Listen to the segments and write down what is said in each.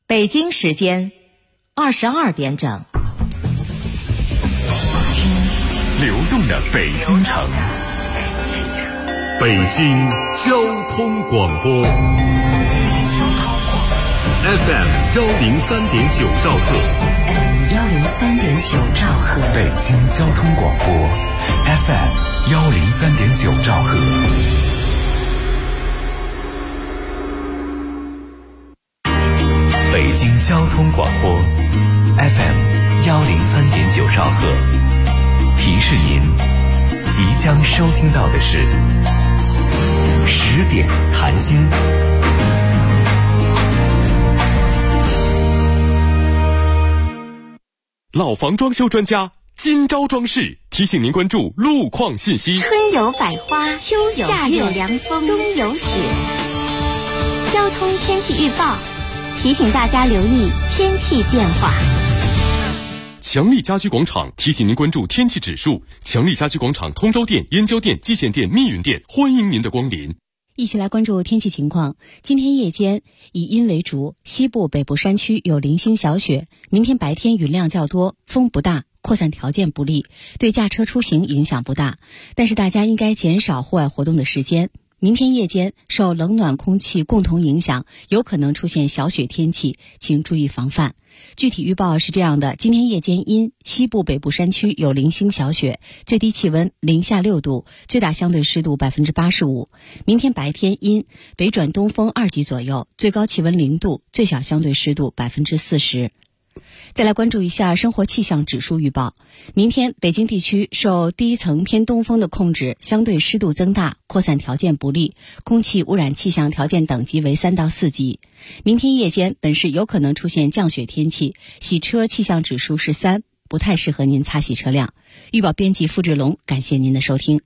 北京时间22点整。 流动的北京城，北京交通广播 FM 103.9兆赫， 103.9兆赫， 北京交通广播 FM 103.9兆赫。北京交通广播 FM 103.9兆赫，提示您即将收听到的是10点谈心。老房装修专家今朝装饰提醒您关注路况信息。 春有百花，秋有夏有凉风，冬有雪。交通天气预报提醒大家留意天气变化。 强力家居广场提醒您关注天气指数。强力家居广场通州店、燕郊店、蓟县店、密云店欢迎您的光临。 一起来关注天气情况。今天夜间以阴为主，西部、北部山区有零星小雪。明天白天云量较多，风不大，扩散条件不利，对驾车出行影响不大。但是大家应该减少户外活动的时间。明天夜间受冷暖空气共同影响，有可能出现小雪天气，请注意防范。具体预报是这样的：今天夜间阴，西部、北部山区有零星小雪，最低气温零下6度，最大相对湿度85%。明天白天阴，北转东风2级左右，最高气温0度，最小相对湿度40%。再来关注一下生活气象指数预报。明天北京地区受低层偏东风的控制，相对湿度增大，扩散条件不利，空气污染气象条件等级为3到4级。明天夜间本市有可能出现降雪天气，洗车气象指数是3，不太适合您擦洗车辆。预报编辑付志龙，感谢您的收听。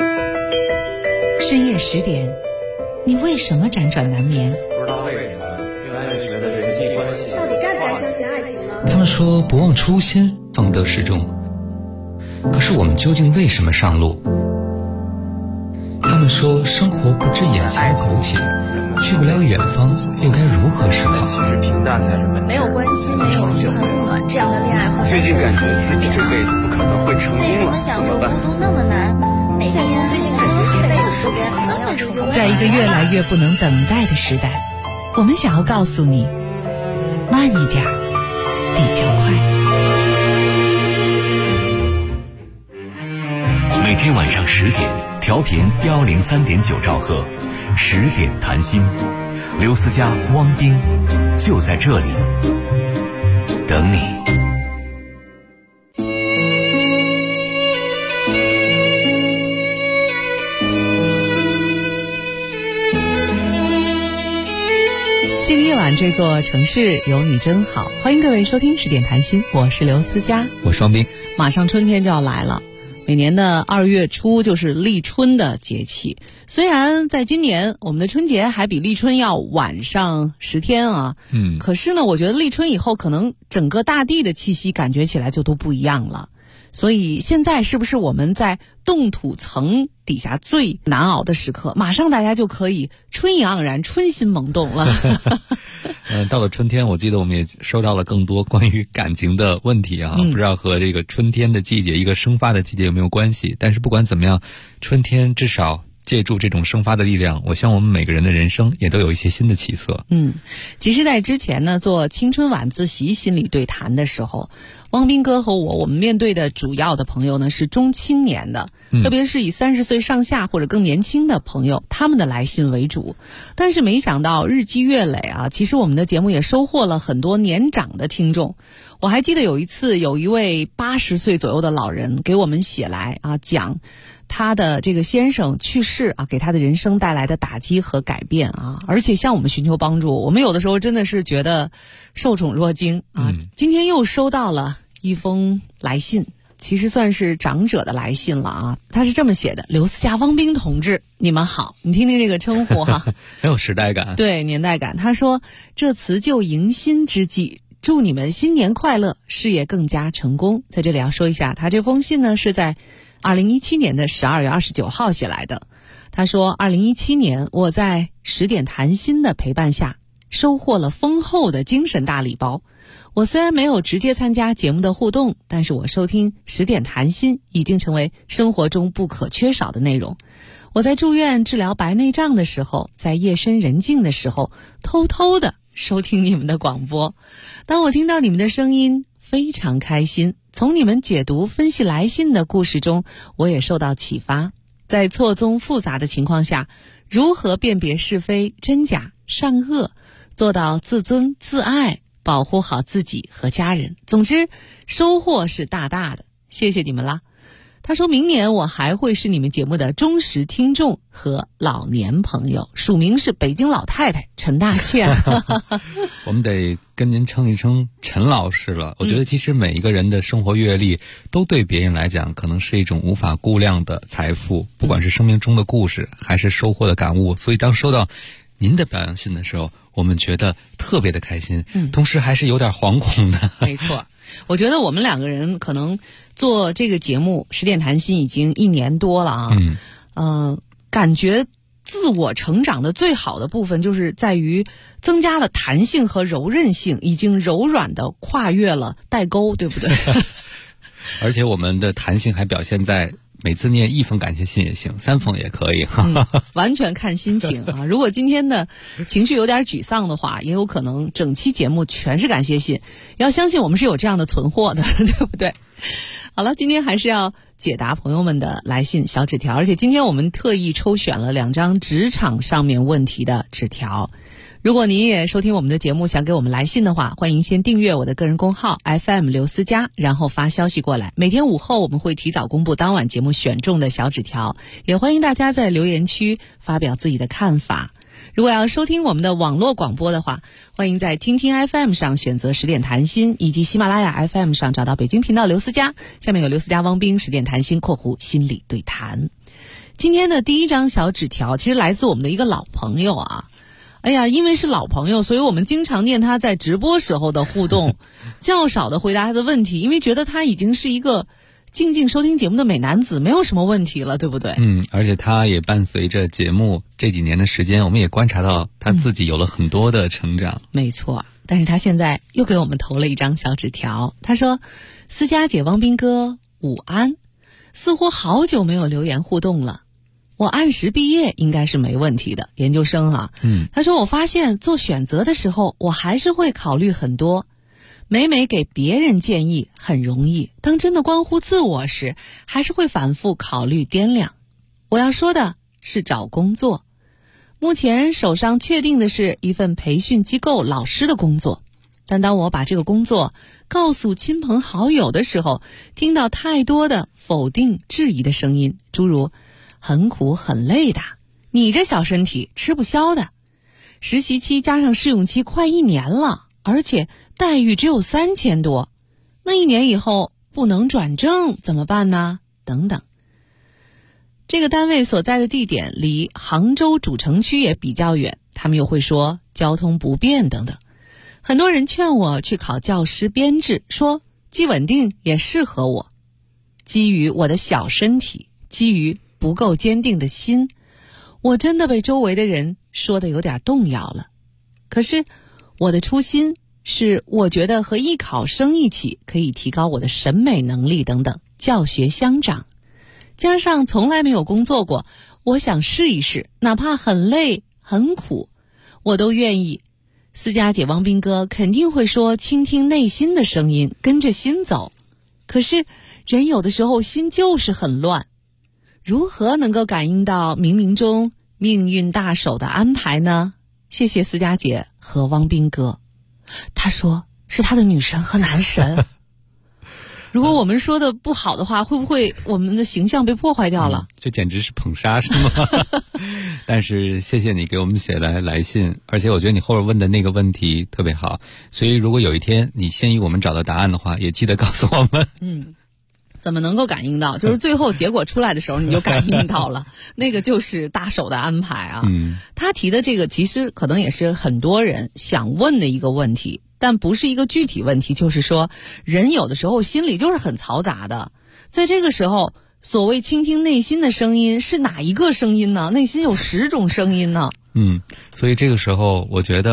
深夜10点，你为什么辗转难眠？ 不知道为什么越来越觉得人际关系到底该不该相信爱情呢？ 他们说不忘初心，方得始终。可是我们究竟为什么上路？他们说生活不止眼前的苟且，去不了远方，又该如何是好？ 其实平淡才是本质。 没有关系，没有很暖，这样的恋爱和最近感觉自己这辈子不可能会成功了，怎么办？ 孤独那么难，每天最近感觉这辈子时间可能要成功。 在一个越来越不能等待的时代，我们想要告诉你，慢一点比较快。 每天晚上10点，调频103.9兆赫，10点谈心。刘思佳、汪冰就在这里等你。 这个夜晚，这座城市有你真好。欢迎各位收听10点谈心，我是刘思佳， 我是汪冰。 马上春天就要来了。每年的2月初就是立春的节气，虽然在今年我们的春节还比立春要晚上10天啊，可是呢，我觉得立春以后可能整个大地的气息感觉起来就都不一样了。所以现在是不是我们在冻土层底下最难熬的时刻，马上大家就可以春意盎然、春心萌动了？ 到了春天，我记得我们也收到了更多关于感情的问题啊，不知道和这个春天的季节、一个生发的季节有没有关系？但是不管怎么样，春天至少借助这种生发的力量，我希望我们每个人的人生也都有一些新的起色。 其实在之前呢，做青春晚自习心理对谈的时候，汪斌哥和我们面对的主要的朋友呢是中青年的，特别是以30岁上下或者更年轻的朋友，他们的来信为主。但是没想到日积月累啊，其实我们的节目也收获了很多年长的听众。我还记得有一次，有一位80岁左右的老人给我们写来啊，讲他的这个先生去世啊，给他的人生带来的打击和改变啊，而且向我们寻求帮助。我们有的时候真的是觉得受宠若惊啊。今天又收到了一封来信，其实算是长者的来信了啊。他是这么写的：刘思佳、汪冰同志，你们好。你听听这个称呼哈， 很有时代感， 对，年代感。他说：这辞旧迎新之际，祝你们新年快乐，事业更加成功。在这里要说一下，他这封信呢是在2017年的12月29号写来的。他说，2017年我在10点谈心的陪伴下， 收获了丰厚的精神大礼包。我虽然没有直接参加节目的互动，但是我收听10点谈心已经成为生活中不可缺少的内容。我在住院治疗白内障的时候，在夜深人静的时候，偷偷的收听你们的广播。当我听到你们的声音，非常开心。从你们解读分析来信的故事中，我也受到启发。在错综复杂的情况下，如何辨别是非真假善恶，做到自尊自爱，保护好自己和家人。总之收获是大大的，谢谢你们啦。他说明年我还会是你们节目的忠实听众和老年朋友，署名是北京老太太陈大倩。 我们得跟您称一称陈老师了。我觉得其实每一个人的生活阅历都对别人来讲可能是一种无法估量的财富，不管是生命中的故事还是收获的感悟。所以当收到您的表扬信的时候，我们觉得特别的开心，同时还是有点惶恐的。 没错，我觉得我们两个人可能做这个节目10点谈心已经1年多了啊，感觉自我成长的最好的部分就是在于增加了弹性和柔韧性，已经柔软的跨越了代沟，对不对？ 而且我们的弹性还表现在每次念1封感谢信也行，3封也可以。 完全看心情啊！如果今天的情绪有点沮丧的话，也有可能整期节目全是感谢信。要相信我们是有这样的存货的，对不对？好了，今天还是要解答朋友们的来信小纸条，而且今天我们特意抽选了2张职场上面问题的纸条。如果您也收听我们的节目，想给我们来信的话，欢迎先订阅我的个人公号 FM 刘思佳，然后发消息过来。每天午后我们会提早公布当晚节目选中的小纸条，也欢迎大家在留言区发表自己的看法。如果要收听我们的网络广播的话，欢迎在听听 FM 上选择10点谈心，以及喜马拉雅 FM 上找到北京频道刘思佳，下面有刘思佳汪冰10点谈心（心理对谈）。今天的第一张小纸条其实来自我们的一个老朋友啊。哎呀，因为是老朋友，所以我们经常念他在直播时候的互动，较少的回答他的问题，因为觉得他已经是一个静静收听节目的美男子，没有什么问题了，对不对？ 而且他也伴随着节目这几年的时间，我们也观察到他自己有了很多的成长。 没错，但是他现在又给我们投了一张小纸条，他说：思佳姐、汪斌哥午安，似乎好久没有留言互动了。我按时毕业应该是没问题的，研究生啊。他说我发现做选择的时候，我还是会考虑很多。每给别人建议很容易，当真的关乎自我时，还是会反复考虑掂量。我要说的是找工作。目前手上确定的是一份培训机构老师的工作，但当我把这个工作告诉亲朋好友的时候，听到太多的否定质疑的声音，诸如很苦很累的，你这小身体吃不消的，实习期加上试用期快1年了，而且待遇只有3000多，那1年以后不能转正怎么办呢？等等。这个单位所在的地点离杭州主城区也比较远，他们又会说交通不便等等。很多人劝我去考教师编制，说既稳定也适合我。基于我的小身体，基于不够坚定的心，我真的被周围的人说的有点动摇了。可是我的初心是，我觉得和艺考生一起可以提高我的审美能力等等，教学相长。加上从来没有工作过，我想试一试，哪怕很累很苦，我都愿意。思佳姐、汪斌哥肯定会说倾听内心的声音，跟着心走。可是人有的时候心就是很乱，如何能够感应到冥冥中命运大手的安排呢？谢谢思佳姐和汪斌哥。他说是他的女神和男神。如果我们说的不好的话，会不会我们的形象被破坏掉了？ 这简直是捧杀是吗？但是谢谢你给我们写来信，而且我觉得你后边问的那个问题特别好，所以如果有一天你先于我们找到答案的话，也记得告诉我们。 怎么能够感应到？就是最后结果出来的时候你就感应到了，那个就是大手的安排啊。他提的这个其实可能也是很多人想问的一个问题，但不是一个具体问题，就是说人有的时候心里就是很嘈杂的，在这个时候所谓倾听内心的声音是哪一个声音呢？内心有10种声音呢。 所以这个时候我觉得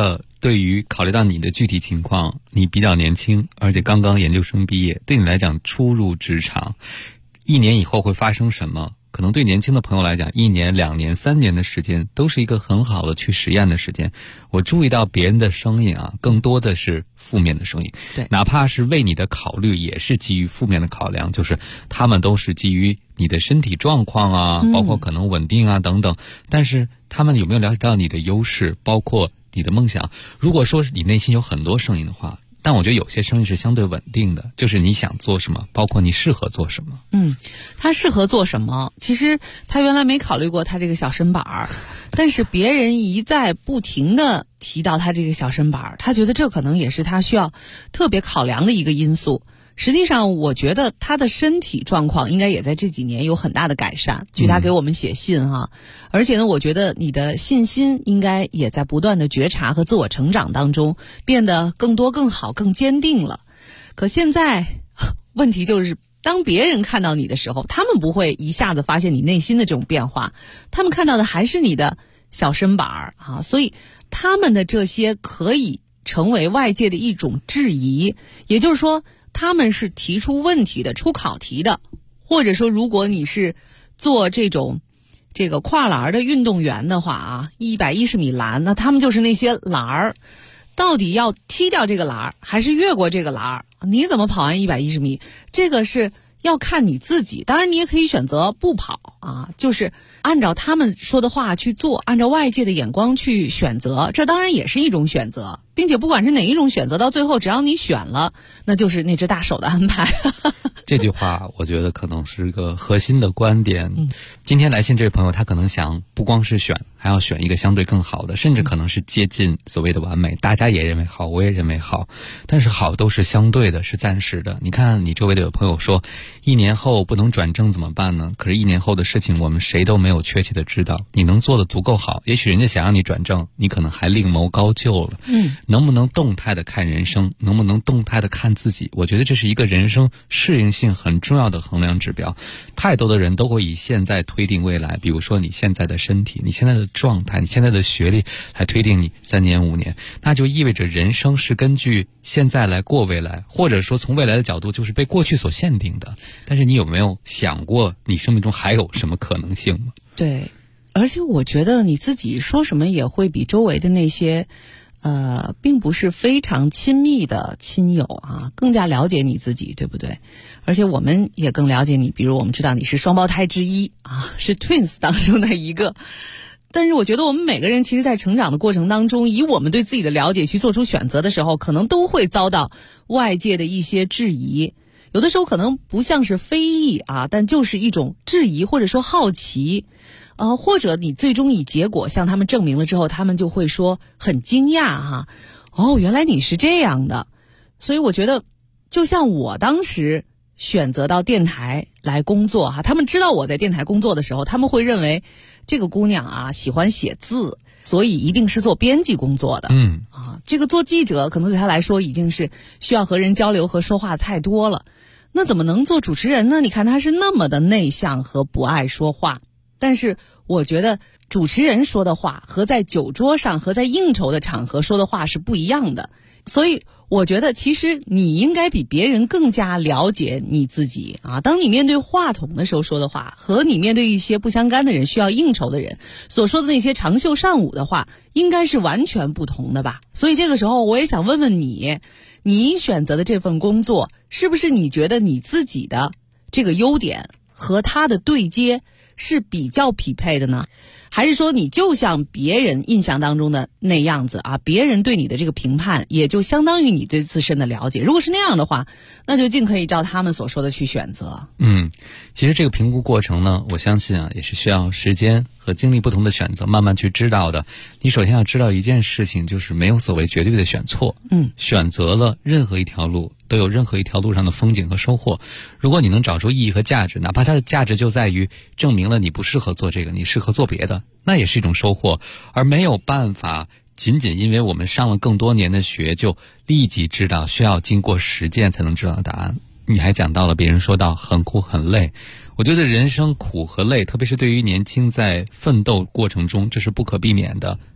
对于考虑到你的具体情况，你比较年轻，而且刚刚研究生毕业，对你来讲初入职场，1年以后会发生什么？可能对年轻的朋友来讲，1年、2年、3年的时间都是一个很好的去实验的时间。我注意到别人的声音啊，更多的是负面的声音。 对， 哪怕是为你的考虑，也是基于负面的考量，就是他们都是基于你的身体状况啊，包括可能稳定啊等等。但是他们有没有了解到你的优势，包括你的梦想？如果说你内心有很多声音的话，但我觉得有些声音是相对稳定的，就是你想做什么，包括你适合做什么。 他适合做什么？其实他原来没考虑过他这个小身板儿，但是别人一再不停的提到他这个小身板儿，他觉得这可能也是他需要特别考量的一个因素。实际上我觉得他的身体状况应该也在这几年有很大的改善，据他给我们写信哈。而且呢，我觉得你的信心应该也在不断的觉察和自我成长当中变得更多更好更坚定了。可现在问题就是当别人看到你的时候，他们不会一下子发现你内心的这种变化，他们看到的还是你的小身板儿啊，所以他们的这些可以成为外界的一种质疑，也就是说他们是提出问题的，出考题的，或者说如果你是做这个跨栏的运动员的话啊，110米栏，那他们就是那些栏儿，到底要踢掉这个栏儿还是越过这个栏儿？你怎么跑完110米？这个是要看你自己。当然你也可以选择不跑啊，就是按照他们说的话去做，按照外界的眼光去选择，这当然也是一种选择。并且不管是哪一种选择，到最后只要你选了，那就是那只大手的安排。 这句话我觉得可能是个核心的观点。今天来信这位朋友，他可能想不光是选，还要选一个相对更好的，甚至可能是接近所谓的完美。大家也认为好，我也认为好，但是好都是相对的，是暂时的。你看你周围的有朋友说1年后不能转正怎么办呢？可是1年后的事情我们谁都没有确切的知道，你能做的足够好，也许人家想让你转正，你可能还另谋高就了。能不能动态的看人生，能不能动态的看自己，我觉得这是一个人生适应性很重要的衡量指标。太多的人都会以现在推定未来，比如说你现在的身体，你现在的状态，你现在的学历来推定你3年5年，那就意味着人生是根据现在来过未来，或者说从未来的角度就是被过去所限定的。但是你有没有想过你生命中还有什么可能性吗？ 对，而且我觉得你自己说什么也会比周围的那些并不是非常亲密的亲友啊更加了解你自己，对不对？而且我们也更了解你，比如我们知道你是双胞胎之一啊，是 twins 当中的一个。但是我觉得我们每个人其实在成长的过程当中，以我们对自己的了解去做出选择的时候，可能都会遭到外界的一些质疑。有的时候可能不像是非议啊，但就是一种质疑或者说好奇。或者你最终以结果向他们证明了之后，他们就会说很惊讶哈，原来你是这样的。所以我觉得就像我当时选择到电台来工作哈，他们知道我在电台工作的时候，他们会认为这个姑娘啊喜欢写字，所以一定是做编辑工作的。这个做记者可能对他来说已经是需要和人交流和说话太多了，那怎么能做主持人呢？你看他是那么的内向和不爱说话。但是我觉得主持人说的话和在酒桌上和在应酬的场合说的话是不一样的，所以我觉得其实你应该比别人更加了解你自己啊。当你面对话筒的时候说的话，和你面对一些不相干的人需要应酬的人所说的那些长袖善舞的话，应该是完全不同的吧。所以这个时候我也想问问你，你选择的这份工作是不是你觉得你自己的这个优点和他的对接是比较匹配的呢？还是说你就像别人印象当中的那样子啊，别人对你的这个评判也就相当于你对自身的了解？如果是那样的话，那就尽可以照他们所说的去选择。 其实这个评估过程呢，我相信啊也是需要时间和经历不同的选择慢慢去知道的。你首先要知道一件事情，就是没有所谓绝对的选错。选择了任何一条路都有任何一条路上的风景和收获。如果你能找出意义和价值，哪怕它的价值就在于证明了你不适合做这个，你适合做别的，那也是一种收获。而没有办法仅仅因为我们上了更多年的学就立即知道，需要经过实践才能知道答案。你还讲到了别人说到很苦很累，我觉得人生苦和累，特别是对于年轻在奋斗过程中，这是不可避免的。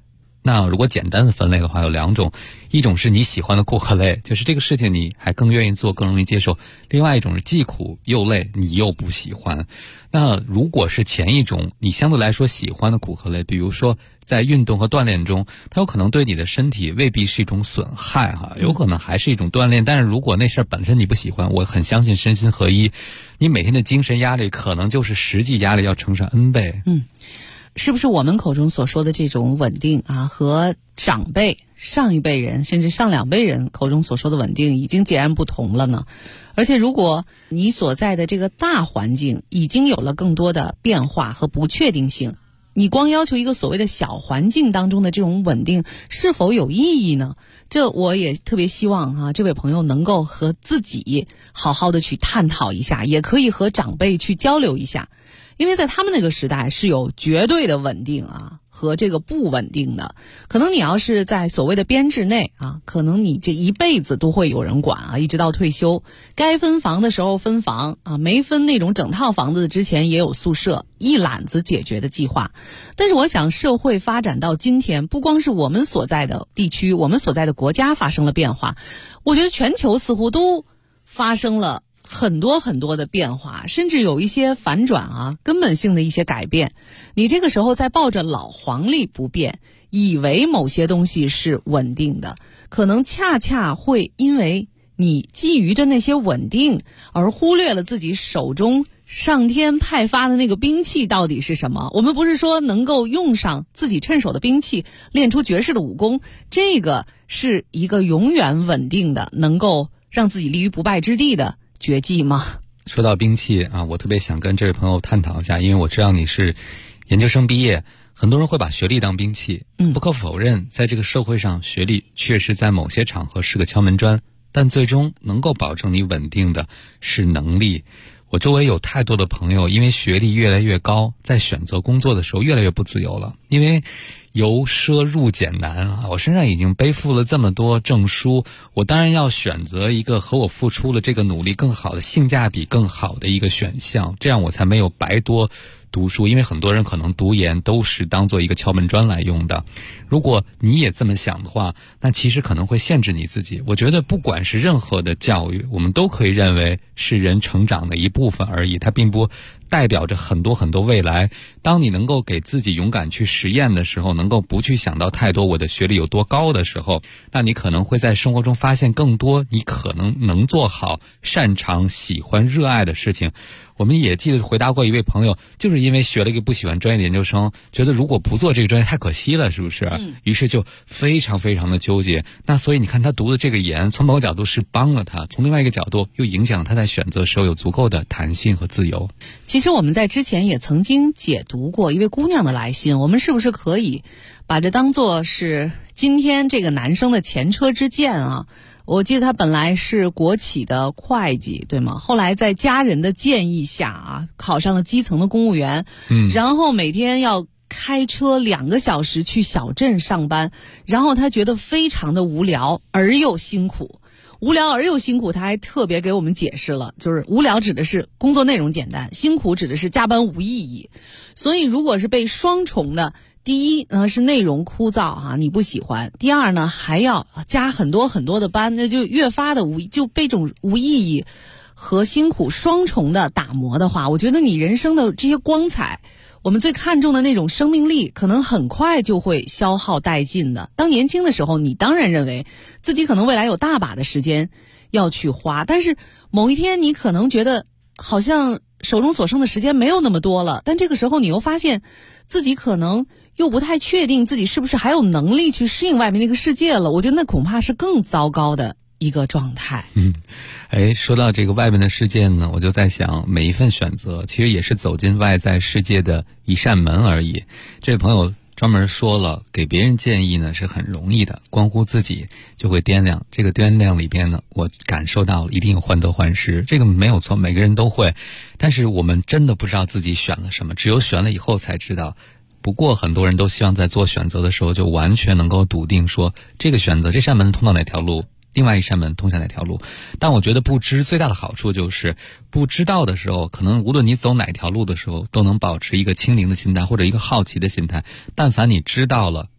那如果简单的分类的话，有2种，一种是你喜欢的苦和累，就是这个事情你还更愿意做，更容易接受；另外一种是既苦又累，你又不喜欢。那如果是前一种，你相对来说喜欢的苦和累，比如说在运动和锻炼中，它有可能对你的身体未必是一种损害哈，有可能还是一种锻炼。但是如果那事儿本身你不喜欢，我很相信身心合一，你每天的精神压力可能就是实际压力要乘上 N 倍。 是不是我们口中所说的这种稳定啊，和长辈上一辈人甚至上2辈人口中所说的稳定已经截然不同了呢？而且如果你所在的这个大环境已经有了更多的变化和不确定性，你光要求一个所谓的小环境当中的这种稳定是否有意义呢？这我也特别希望这位朋友能够和自己好好的去探讨一下，也可以和长辈去交流一下。因为在他们那个时代是有绝对的稳定和这个不稳定的。可能你要是在所谓的编制内可能你这一辈子都会有人管一直到退休，该分房的时候分房没分那种整套房子之前也有宿舍，一揽子解决的计划。但是我想社会发展到今天，不光是我们所在的地区，我们所在的国家发生了变化，我觉得全球似乎都发生了很多很多的变化，甚至有一些反转根本性的一些改变。你这个时候在抱着老黄历不变，以为某些东西是稳定的，可能恰恰会因为你觊觎着那些稳定，而忽略了自己手中上天派发的那个兵器到底是什么。我们不是说能够用上自己趁手的兵器，练出绝世的武功，这个是一个永远稳定的，能够让自己立于不败之地的绝技吗？ 说到兵器我特别想跟这位朋友探讨一下，因为我知道你是研究生毕业，很多人会把学历当兵器。不可否认，在这个社会上，学历确实在某些场合是个敲门砖，但最终能够保证你稳定的是能力。我周围有太多的朋友，因为学历越来越高，在选择工作的时候越来越不自由了，因为由奢入俭难我身上已经背负了这么多证书，我当然要选择一个和我付出了这个努力更好的、性价比更好的一个选项，这样我才没有白多读书。因为很多人可能读研都是当做一个敲门砖来用的。如果你也这么想的话，那其实可能会限制你自己。我觉得不管是任何的教育，我们都可以认为是人成长的一部分而已，它并不代表着很多很多未来。当你能够给自己勇敢去实验的时候，能够不去想到太多我的学历有多高的时候，那你可能会在生活中发现更多你可能能做好、擅长、喜欢、热爱的事情。我们也记得回答过一位朋友，就是因为学了一个不喜欢专业的研究生，觉得如果不做这个专业太可惜了，是不是？于是就非常非常的纠结。那所以你看他读的这个研，从某个角度是帮了他，从另外一个角度又影响他在选择的时候有足够的弹性和自由。 其实我们在之前也曾经解读过一位姑娘的来信，我们是不是可以把这当作是今天这个男生的前车之鉴我记得他本来是国企的会计，对吗？后来在家人的建议下考上了基层的公务员，然后每天要开车2个小时去小镇上班，然后他觉得非常的无聊而又辛苦。无聊而又辛苦，他还特别给我们解释了，就是无聊指的是工作内容简单，辛苦指的是加班无意义。所以如果是被双重的，第一呢是内容枯燥你不喜欢；第二呢还要加很多很多的班，那就越发的就被这种无意义和辛苦双重的打磨的话，我觉得你人生的这些光彩，我们最看重的那种生命力，可能很快就会消耗殆尽的。当年轻的时候，你当然认为自己可能未来有大把的时间要去花，但是某一天你可能觉得好像手中所剩的时间没有那么多了，但这个时候你又发现自己可能又不太确定自己是不是还有能力去适应外面那个世界了。我觉得那恐怕是更糟糕的一个状态。 说到这个外面的世界呢，我就在想，每一份选择其实也是走进外在世界的一扇门而已。这位朋友专门说了，给别人建议呢是很容易的，关乎自己就会掂量。这个掂量里边呢，我感受到一定有患得患失，这个没有错，每个人都会。但是我们真的不知道自己选了什么，只有选了以后才知道。不过很多人都希望在做选择的时候就完全能够笃定说，这个选择这扇门通到哪条路，另外一扇门通向哪条路。但我觉得不知最大的好处就是不知道的时候，可能无论你走哪条路的时候都能保持一个清零的心态或者一个好奇的心态。但凡你知道了，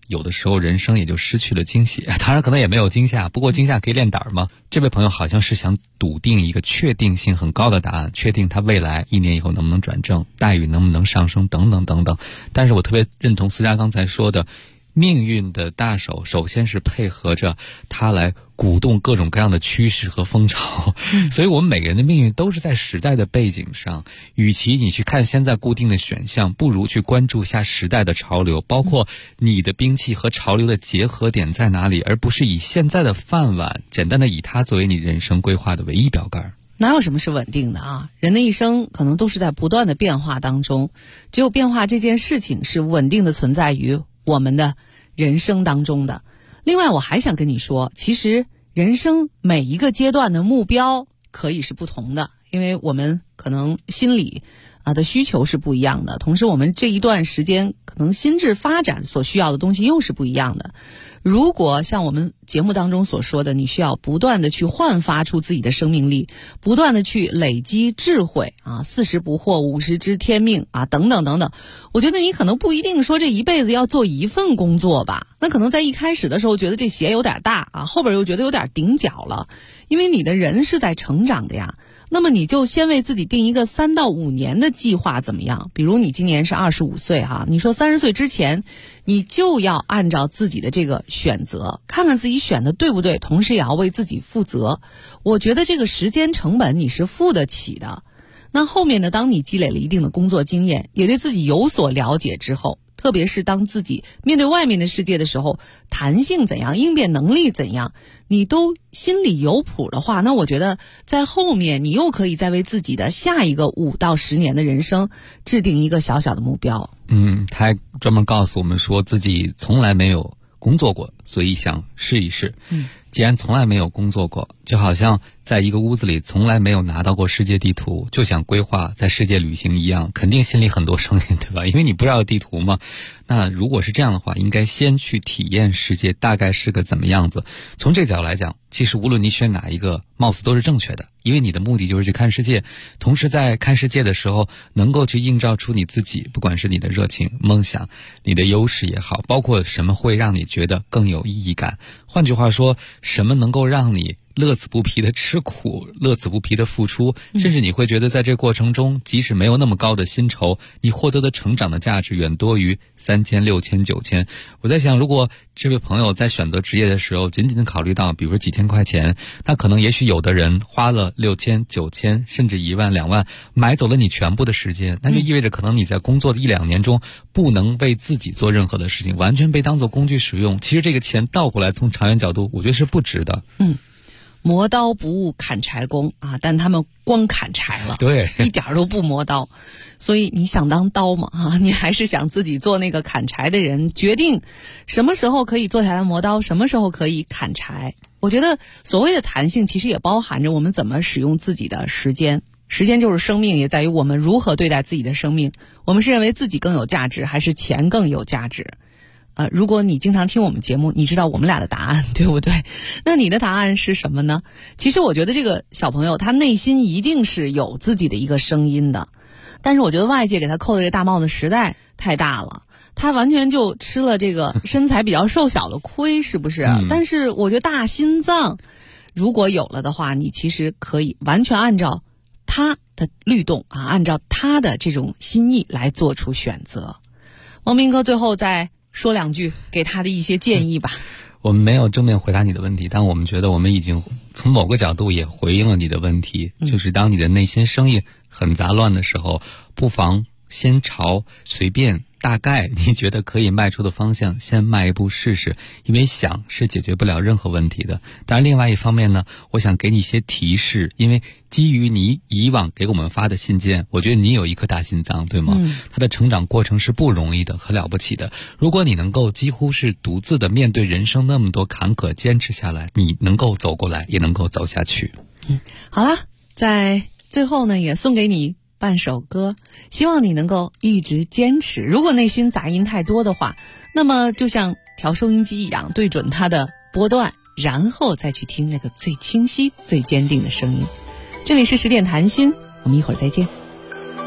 有的时候人生也就失去了惊喜。当然可能也没有惊吓，不过惊吓可以练胆嘛。这位朋友好像是想笃定一个确定性很高的答案，确定他未来1年以后能不能转正，待遇能不能上升等等等等。但是我特别认同思佳刚才说的，命运的大手首先是配合着他来鼓动各种各样的趋势和风潮，所以我们每个人的命运都是在时代的背景上。与其你去看现在固定的选项，不如去关注下时代的潮流，包括你的兵器和潮流的结合点在哪里，而不是以现在的饭碗简单的以它作为你人生规划的唯一标杆。 哪有什么是稳定的啊？人的一生可能都是在不断的变化当中，只有变化这件事情是稳定的存在于我们的人生当中的。另外我还想跟你说，其实人生每一个阶段的目标可以是不同的，因为我们可能心理的需求是不一样的，同时我们这一段时间可能心智发展所需要的东西又是不一样的。如果像我们节目当中所说的，你需要不断的去焕发出自己的生命力，不断的去累积智慧啊，40不惑50知天命啊，等等等等。我觉得你可能不一定说这一辈子要做一份工作吧，那可能在一开始的时候觉得这鞋有点大啊，后边又觉得有点顶脚了，因为你的人是在成长的呀。那么你就先为自己定一个3到5年的计划怎么样？比如你今年是25岁哈，你说30岁之前你就要按照自己的这个选择，看看自己选的对不对，同时也要为自己负责。我觉得这个时间成本你是付得起的。那后面呢，当你积累了一定的工作经验，也对自己有所了解之后，特别是当自己面对外面的世界的时候，弹性怎样，应变能力怎样，你都心里有谱的话，那我觉得在后面你又可以再为自己的下一个5到10年的人生制定一个小小的目标。 他还专门告诉我们说自己从来没有工作过，所以想试一试。既然从来没有工作过，就好像在一个屋子里从来没有拿到过世界地图，就想规划在世界旅行一样，肯定心里很多声音，对吧？因为你不知道地图嘛。那如果是这样的话，应该先去体验世界大概是个怎么样子。从这角度来讲，其实无论你选哪一个，貌似都是正确的，因为你的目的就是去看世界，同时在看世界的时候能够去映照出你自己，不管是你的热情、梦想、你的优势也好，包括什么会让你觉得更有意义感。换句话说，什么能够让你乐此不疲的吃苦，乐此不疲的付出，甚至你会觉得在这过程中，即使没有那么高的薪酬，你获得的成长的价值远多于3000、6000、9000。我在想，如果这位朋友在选择职业的时候仅仅考虑到比如说几千块钱，那可能也许有的人花了6000、9000甚至1万、2万买走了你全部的时间，那就意味着可能你在工作的1-2年中不能为自己做任何的事情，完全被当作工具使用。其实这个钱倒过来从长远角度我觉得是不值的。 磨刀不误砍柴工啊，但他们光砍柴了， 对， 一点都不磨刀。所以你想当刀吗？啊，你还是想自己做那个砍柴的人，决定什么时候可以坐下来磨刀，什么时候可以砍柴。我觉得所谓的弹性其实也包含着我们怎么使用自己的时间。时间就是生命，也在于我们如何对待自己的生命。我们是认为自己更有价值，还是钱更有价值？如果你经常听我们节目，你知道我们俩的答案，对不对？那你的答案是什么呢？其实我觉得这个小朋友他内心一定是有自己的一个声音的，但是我觉得外界给他扣的这个大帽子实在太大了，他完全就吃了这个身材比较瘦小的亏，是不是？但是我觉得大心脏如果有了的话，你其实可以完全按照他的律动啊，按照他的这种心意来做出选择。王明哥最后再说2句给他的一些建议吧。 我们没有正面回答你的问题，但我们觉得我们已经从某个角度也回应了你的问题，就是当你的内心声音很杂乱的时候，不妨先朝随便大概你觉得可以迈出的方向先迈一步试试，因为想是解决不了任何问题的。当然另外一方面呢，我想给你一些提示，因为基于你以往给我们发的信件，我觉得你有一颗大心脏，对吗？他的成长过程是不容易的，很了不起的。如果你能够几乎是独自的面对人生那么多坎坷坚持下来，你能够走过来，也能够走下去。 好了，在最后呢，也送给你半首歌，希望你能够一直坚持。如果内心杂音太多的话，那么就像调收音机一样，对准它的波段，然后再去听那个最清晰最坚定的声音。这里是10点谈心，我们一会儿再见。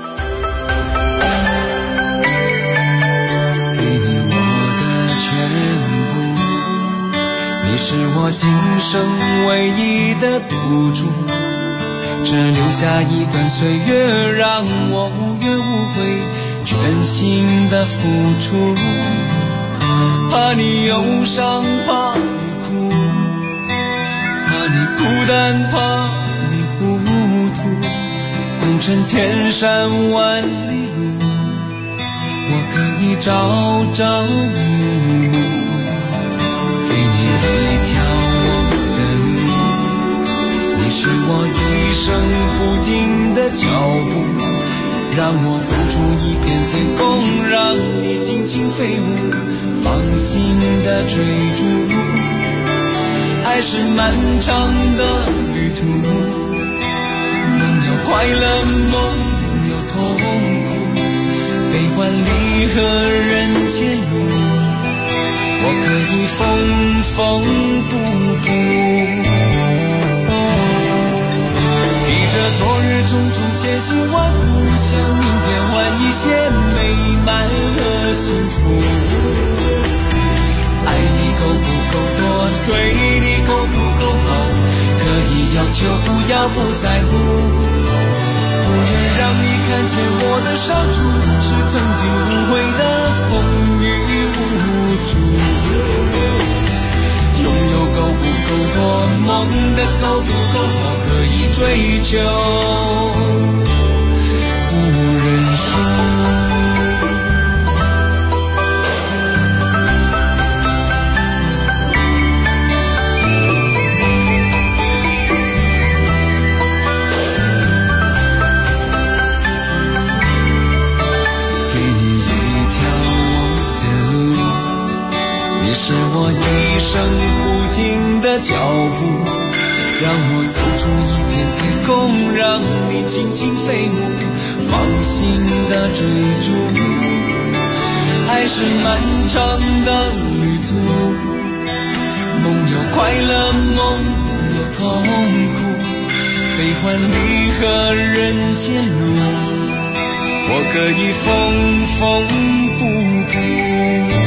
给你我的全是我今生唯一的赌注，只留下一段岁月让我无怨无悔，全心的付出。怕你忧伤，怕你哭，怕你孤单，怕你糊涂，红尘千山万里路，我可以朝朝暮暮，给你一条我的路。你是我一生不停的脚步，让我走出一片天空，让你尽情飞舞，放心的追逐。爱是漫长的旅途，梦有快乐，梦有痛苦，悲欢离合人间路，我可以缝缝补补。提着昨日种种千辛万苦，向明天换一些美满和幸福。爱你够不够多，对你够不够好，可以要求，不要不在乎。不愿让你看见我的伤处，是曾经无悔的风雨无阻。拥有够不够多，梦的够不够好，可以追求，不认输。你是我一生不停的脚步，让我走出一片天空，让你尽情飞舞，放心的追逐。爱是漫长的旅途，梦有快乐，梦有痛苦，悲欢离合人间路，我可以缝缝补补。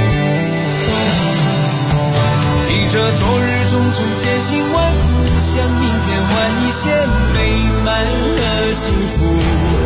这昨日种种艰辛万苦，向明天换一些美满和幸福。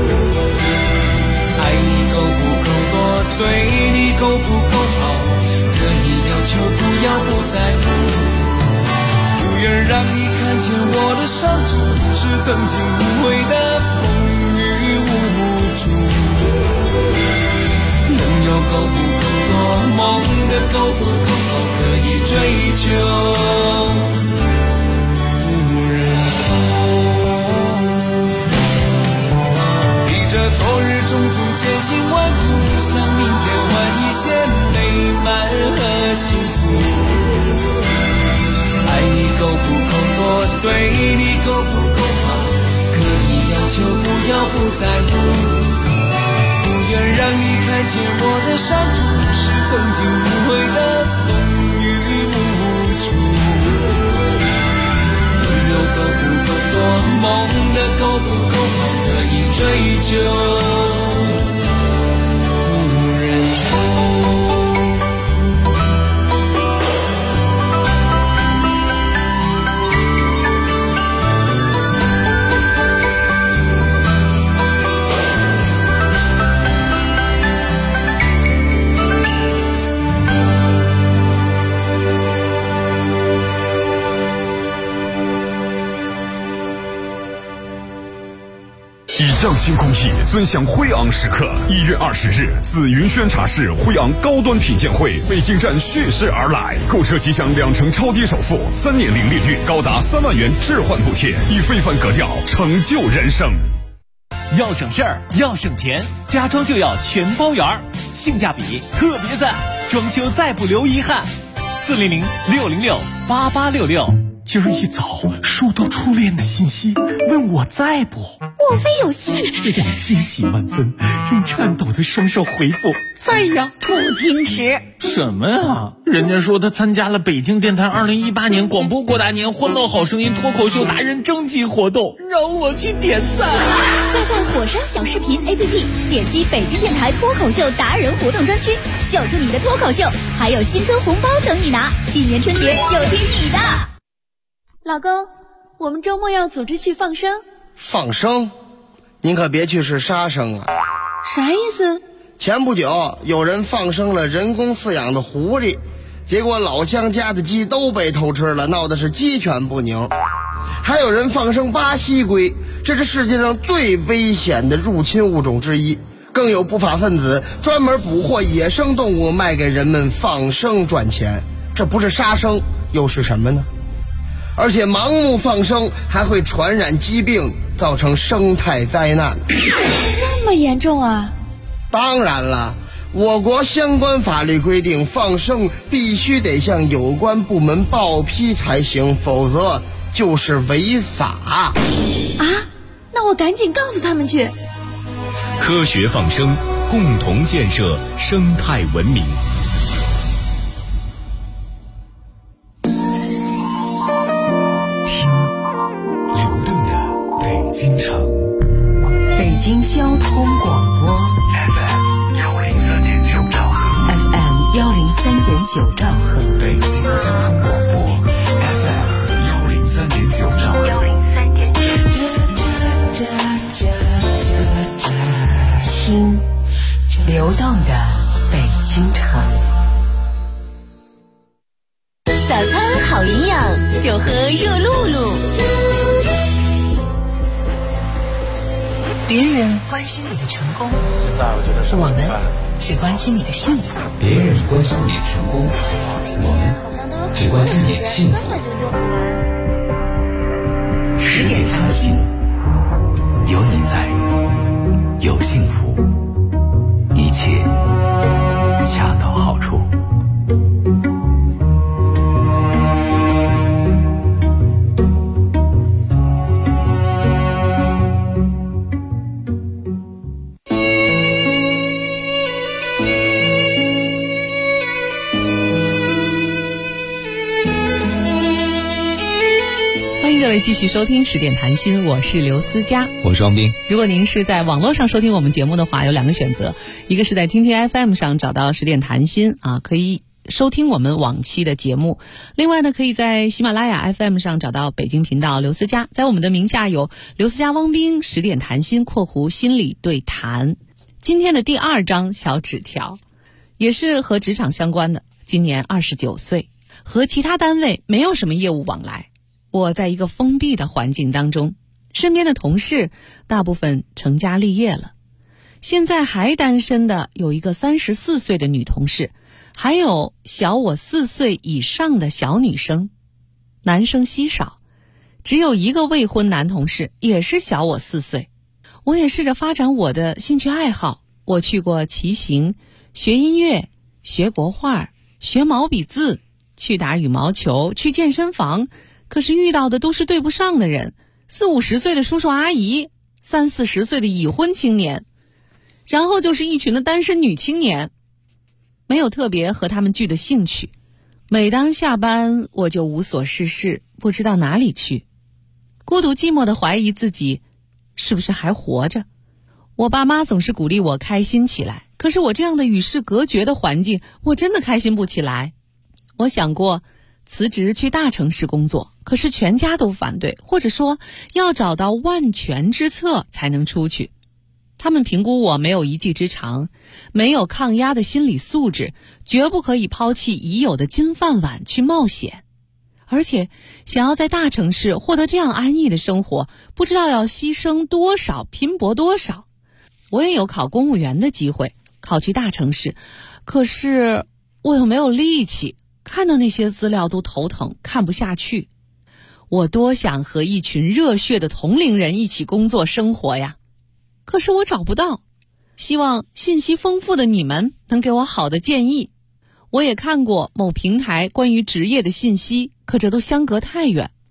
爱你够不够多，对你够不够好，可以要求，不要不在乎。不愿让你看见我的伤处，是曾经无悔的风雨无阻。拥有够不够多，梦的够不够好，可以追求，不认输。提着昨日种种艰辛万苦，向明天换一些美满和幸福。爱你够不够多，对你够不够好，可以要求，不要不在乎。不愿让你看见我的伤处，是曾经无悔的风雨无阻。拥有够不够多，梦的够不够好，可以追求，不认输。 匠心工艺，尊享辉昂时刻。1月20日，紫云轩茶室辉昂高端品鉴会北京站蓄势而来，购车即享2成超低首付，3年零利率，高达3万元置换补贴，以非凡格调成就人生。 要省事儿，要省钱，家装就要全包圆儿，性价比特别赞，装修再不留遗憾。400-606-8866。 今儿一早收到初恋的信息，问我在不？ 莫非有戏？ 我欣喜万分，用颤抖的双手回复在呀。 不矜持什么呀？人家说他参加了北京电台2018年广播过大年欢乐好声音脱口秀达人征集活动，让我去点赞。 下载火山小视频 APP， 点击北京电台脱口秀达人活动专区，秀出你的脱口秀，还有新春红包等你拿。今年春节就听你的。 老公，我们周末要组织去放生。 放生？您可别去是杀生啊！ 啥意思？ 前不久有人放生了人工饲养的狐狸，结果老乡家的鸡都被偷吃了，闹的是鸡犬不宁。还有人放生巴西龟，这是世界上最危险的入侵物种之一。更有不法分子专门捕获野生动物卖给人们放生赚钱，这不是杀生又是什么呢？而且盲目放生还会传染疾病，造成生态灾难。 这么严重啊？ 当然了，我国相关法律规定，放生必须得向有关部门报批才行，否则就是违法。 啊？那我赶紧告诉他们去。 科学放生，共同建设生态文明。 京城，北京交通广播 FM 103.9兆赫 ，FM 103.9兆赫， 北京交通广播 FM 103.9兆赫听流动的北京城。 早餐好营养，就喝热露露。 别人关心你的成功， 现在我觉得我们只关心你的幸福。 别人关心你的成功，我们只关心你的幸福。 10点谈心，有你在，有幸福，一切恰到好处。 各位继续收听10点谈心，我是刘思佳， 我是王斌。 如果您是在网络上收听我们节目的话，有2个选择，一个是在听听 FM 上找到10点谈心啊，可以收听我们往期的节目。另外呢，可以在喜马拉雅 FM 上找到北京频道刘思佳，在我们的名下有刘思佳、汪斌10点谈心（心理对谈）。今天的第2张小纸条，也是和职场相关的。今年29岁，和其他单位没有什么业务往来。我在一个封闭的环境当中，身边的同事大部分成家立业了，现在还单身的有一个34岁的女同事，还有小我4岁以上的小女生，男生稀少，只有一个未婚男同事，也是小我4岁。我也试着发展我的兴趣爱好，我去过骑行，学音乐，学国画，学毛笔字，去打羽毛球，去健身房，可是遇到的都是对不上的人，40、50岁的叔叔阿姨，30、40岁的已婚青年，然后就是一群的单身女青年，没有特别和他们聚的兴趣。每当下班，我就无所事事，不知道哪里去，孤独寂寞地怀疑自己是不是还活着。我爸妈总是鼓励我开心起来，可是我这样的与世隔绝的环境，我真的开心不起来。我想过辞职去大城市工作，可是全家都反对，或者说要找到万全之策才能出去。他们评估我没有一技之长，没有抗压的心理素质，绝不可以抛弃已有的金饭碗去冒险。而且想要在大城市获得这样安逸的生活，不知道要牺牲多少，拼搏多少。我也有考公务员的机会，考去大城市，可是我又没有力气，看到那些资料都头疼，看不下去。我多想和一群热血的同龄人一起工作生活呀，可是我找不到。希望信息丰富的你们能给我好的建议。我也看过某平台关于职业的信息，可这都相隔太远，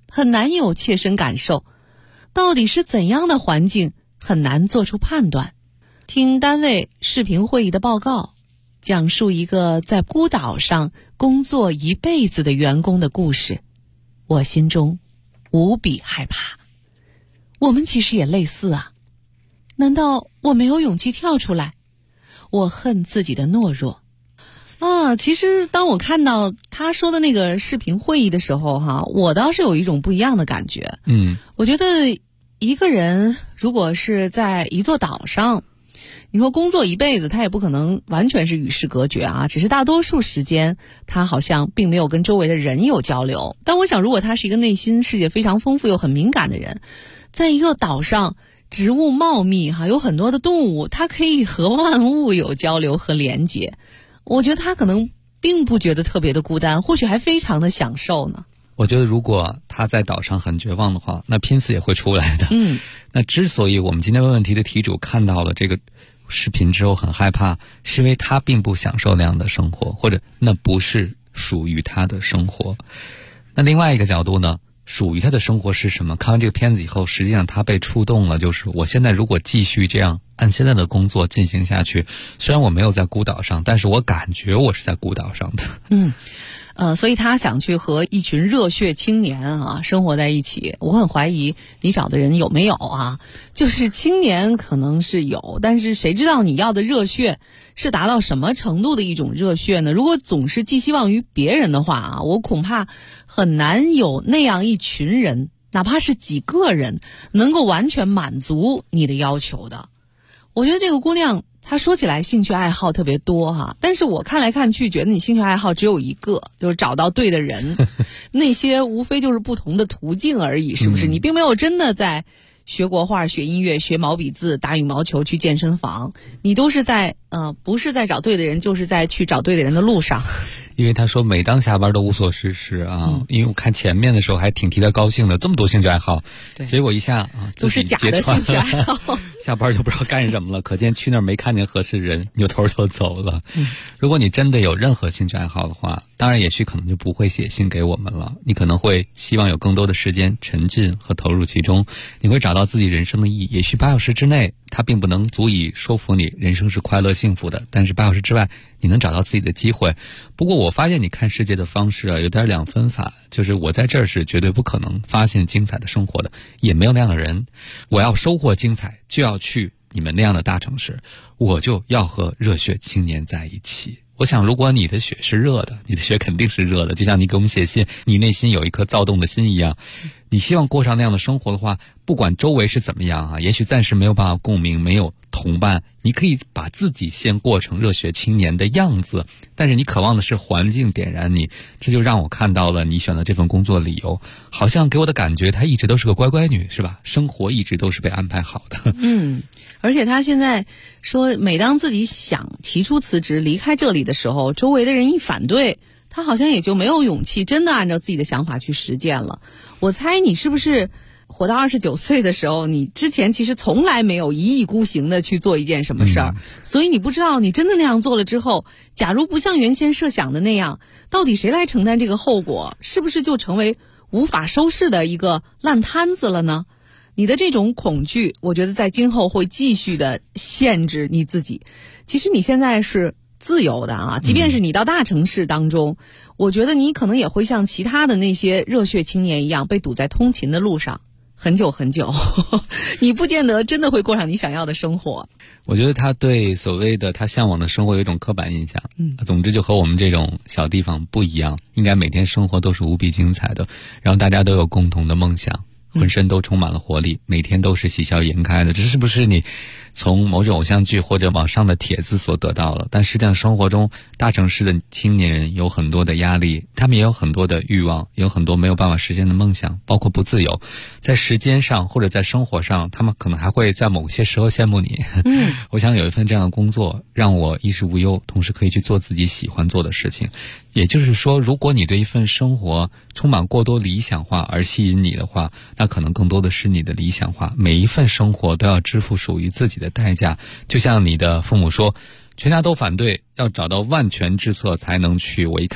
很难有切身感受。到底是怎样的环境，很难做出判断。听单位视频会议的报告，讲述一个在孤岛上工作一辈子的员工的故事，我心中无比害怕。我们其实也类似啊，难道我没有勇气跳出来？我恨自己的懦弱啊！其实当我看到他说的那个视频会议的时候我倒是有一种不一样的感觉。我觉得一个人如果是在一座岛上，你说工作一辈子，他也不可能完全是与世隔绝啊，只是大多数时间他好像并没有跟周围的人有交流。但我想如果他是一个内心世界非常丰富又很敏感的人，在一个岛上植物茂密有很多的动物，他可以和万物有交流和连结，我觉得他可能并不觉得特别的孤单，或许还非常的享受呢。 我觉得如果他在岛上很绝望的话，那拼死也会出来的。那之所以我们今天问题的题主看到了这个视频之后很害怕，是因为他并不享受那样的生活，或者那不是属于他的生活。那另外一个角度呢，属于他的生活是什么？看完这个片子以后，实际上他被触动了，就是我现在如果继续这样按现在的工作进行下去，虽然我没有在孤岛上，但是我感觉我是在孤岛上的。 所以他想去和一群热血青年生活在一起。我很怀疑你找的人有没有啊？就是青年可能是有，但是谁知道你要的热血是达到什么程度的一种热血呢？如果总是寄希望于别人的话我恐怕很难有那样一群人，哪怕是几个人，能够完全满足你的要求的。我觉得这个姑娘她说起来兴趣爱好特别多但是我看来看去觉得你兴趣爱好只有一个，就是找到对的人那些无非就是不同的途径而已，是不是？你并没有真的在学国画、学音乐、学毛笔字、打羽毛球、去健身房，你都是在不是在找对的人，就是在去找对的人的路上。 因为他说每当下班都无所事事因为我看前面的时候还挺替他高兴的，这么多兴趣爱好，结果一下都是假的兴趣爱好下班就不知道干什么了，可见去那儿没看见合适人，扭头就走了。如果你真的有任何兴趣爱好的话，当然也许可能就不会写信给我们了，你可能会希望有更多的时间沉浸和投入其中，你会找到自己人生的意义。也许8小时之内它并不能足以说服你人生是快乐幸福的，但是8小时之外你能找到自己的机会。不过我发现你看世界的方式有点两分法，就是我在这儿是绝对不可能发现精彩的生活的，也没有那样的人。我要收获精彩，就要去你们那样的大城市，我就要和热血青年在一起。我想如果你的血是热的，你的血肯定是热的，就像你给我们写信，你内心有一颗躁动的心一样，你希望过上那样的生活的话，不管周围是怎么样也许暂时没有办法共鸣，没有同伴，你可以把自己先过成热血青年的样子，但是你渴望的是环境点燃你，这就让我看到了你选择这份工作的理由，好像给我的感觉她一直都是个乖乖女，是吧？生活一直都是被安排好的。 而且她现在说每当自己想提出辞职离开这里的时候，周围的人一反对，她好像也就没有勇气真的按照自己的想法去实践了。我猜你是不是活到29岁的时候，你之前其实从来没有一意孤行的去做一件什么事儿，所以你不知道你真的那样做了之后，假如不像原先设想的那样，到底谁来承担这个后果？是不是就成为无法收拾的一个烂摊子了呢？你的这种恐惧，我觉得在今后会继续的限制你自己。其实你现在是自由的即便是你到大城市当中，我觉得你可能也会像其他的那些热血青年一样被堵在通勤的路上很久很久你不见得真的会过上你想要的生活。 我觉得他对所谓的他向往的生活有一种刻板印象总之就和我们这种小地方不一样，应该每天生活都是无比精彩的，然后大家都有共同的梦想，浑身都充满了活力，每天都是喜笑颜开的。这是不是你从某种偶像剧或者网上的帖子所得到了？但实际上生活中大城市的青年人有很多的压力，他们也有很多的欲望，有很多没有办法实现的梦想，包括不自由。在时间上或者在生活上，他们可能还会在某些时候羡慕你我想有一份这样的工作让我衣食无忧，同时可以去做自己喜欢做的事情。也就是说，如果你对一份生活充满过多理想化而吸引你的话，那可能更多的是你的理想化。每一份生活都要支付属于自己的代价，就像你的父母说全家都反对，要找到万全之策才能去。我一看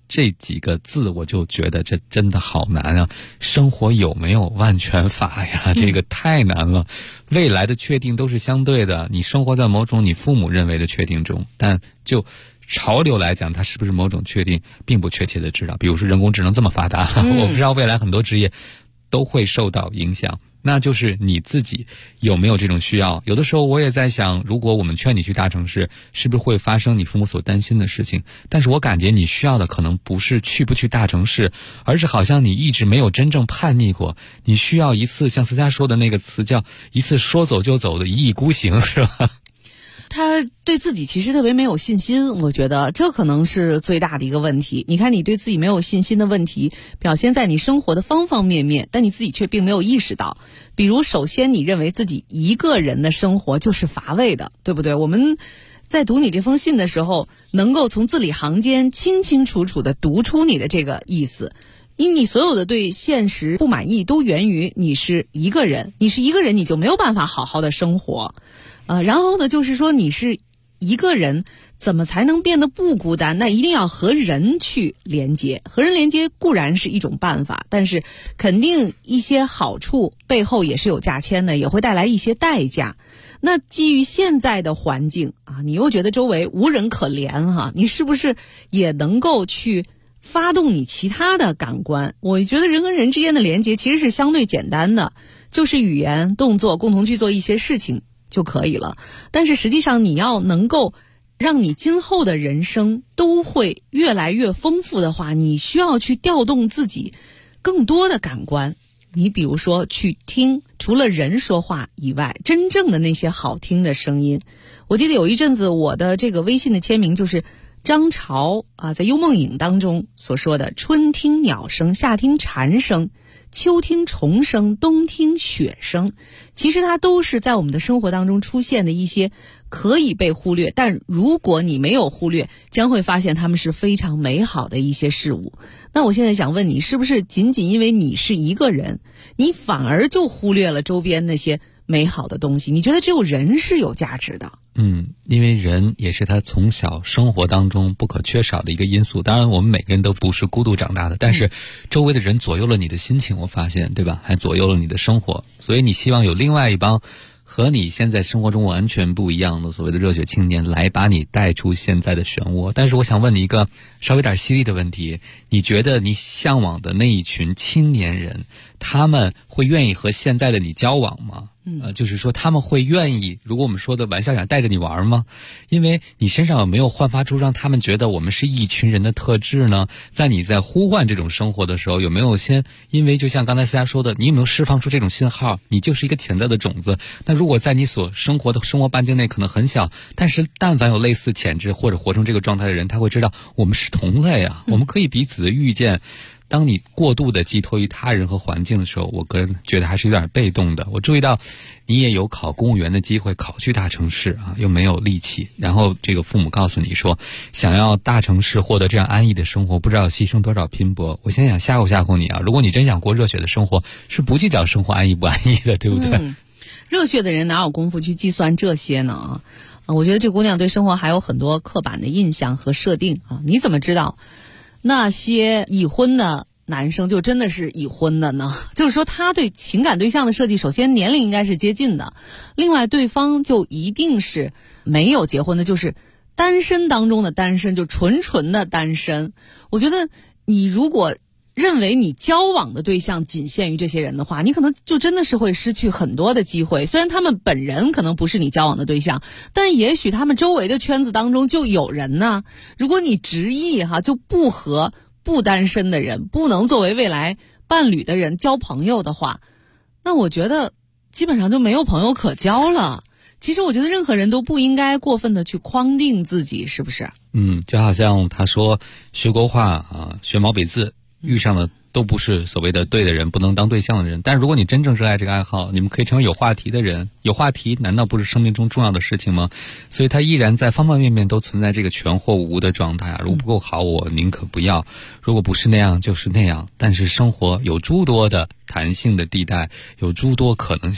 这几个字我就觉得这真的好难啊！生活有没有万全法呀？这个太难了。未来的确定都是相对的，你生活在某种你父母认为的确定中，但就潮流来讲，它是不是某种确定，并不确切的知道。比如说人工智能这么发达，我不知道未来很多职业都会受到影响。那就是你自己有没有这种需要？有的时候我也在想，如果我们劝你去大城市，是不是会发生你父母所担心的事情？但是我感觉你需要的可能不是去不去大城市，而是好像你一直没有真正叛逆过。你需要一次像思佳说的那个词叫一次说走就走的一意孤行，是吧？ 他对自己其实特别没有信心，我觉得这可能是最大的一个问题。你看，你对自己没有信心的问题表现在你生活的方方面面，但你自己却并没有意识到。比如，首先你认为自己一个人的生活就是乏味的，对不对？我们在读你这封信的时候，能够从字里行间清清楚楚地读出你的这个意思。因你所有的对现实不满意都源于你是一个人，你是一个人你就没有办法好好的生活。然后呢，就是说你是一个人，怎么才能变得不孤单？那一定要和人去连接，和人连接固然是一种办法，但是肯定一些好处背后也是有价签的，也会带来一些代价。那基于现在的环境啊，你又觉得周围无人可怜哈，你是不是也能够去发动你其他的感官？我觉得人跟人之间的连接其实是相对简单的，就是语言、动作共同去做一些事情就可以了。但是实际上你要能够让你今后的人生都会越来越丰富的话，你需要去调动自己更多的感官。你比如说去听除了人说话以外真正的那些好听的声音。我记得有一阵子我的这个微信的签名就是张潮在幽梦影当中所说的春听鸟声，夏听蝉声，秋听虫声，冬听雪声。其实它都是在我们的生活当中出现的一些可以被忽略，但如果你没有忽略，将会发现它们是非常美好的一些事物。那我现在想问你，是不是仅仅因为你是一个人，你反而就忽略了周边那些美好的东西？你觉得只有人是有价值的？ 因为人也是他从小生活当中不可缺少的一个因素。当然我们每个人都不是孤独长大的，但是周围的人左右了你的心情，我发现，对吧？还左右了你的生活，所以你希望有另外一帮和你现在生活中完全不一样的所谓的热血青年来把你带出现在的漩涡。但是我想问你一个稍微有点犀利的问题，你觉得你向往的那一群青年人，他们会愿意和现在的你交往吗？就是说他们会愿意，如果我们说的玩笑想带着你玩吗？因为你身上有没有焕发出让他们觉得我们是一群人的特质呢？在你在呼唤这种生活的时候，有没有先因为就像刚才思佳说的，你有没有释放出这种信号？你就是一个潜在的种子。那如果在你所生活的生活半径内可能很小，但是但凡有类似潜质或者活成这个状态的人，他会知道我们是同类啊，我们可以彼此的遇见。当你过度的寄托于他人和环境的时候，我个人觉得还是有点被动的。我注意到你也有考公务员的机会，考去大城市啊，又没有力气。然后这个父母告诉你说，想要大城市获得这样安逸的生活，不知道要牺牲多少拼搏。我想吓唬你啊，如果你真想过热血的生活，是不计较生活安逸不安逸的，对不对？ 热血的人哪有功夫去计算这些呢？我觉得这姑娘对生活还有很多刻板的印象和设定啊。你怎么知道那些已婚的男生就真的是已婚的呢？就是说他对情感对象的设计，首先年龄应该是接近的，另外对方就一定是没有结婚的，就是单身当中的单身，就纯纯的单身。我觉得你如果认为你交往的对象仅限于这些人的话，你可能就真的是会失去很多的机会。虽然他们本人可能不是你交往的对象，但也许他们周围的圈子当中就有人呢。如果你执意就不和不单身的人，不能作为未来伴侣的人交朋友的话，那我觉得基本上就没有朋友可交了。其实我觉得任何人都不应该过分的去框定自己，是不是？ 就好像他说学国画学毛笔字，遇上了都不是所谓的对的人，不能当对象的人。但如果你真正热爱这个爱好，你们可以成为有话题的人。有话题难道不是生命中重要的事情吗？所以它依然在方方面面都存在这个全或无的状态。如果不够好，我宁可不要；如果不是那样，就是那样。但是生活有诸多的弹性的地带，有诸多可能性，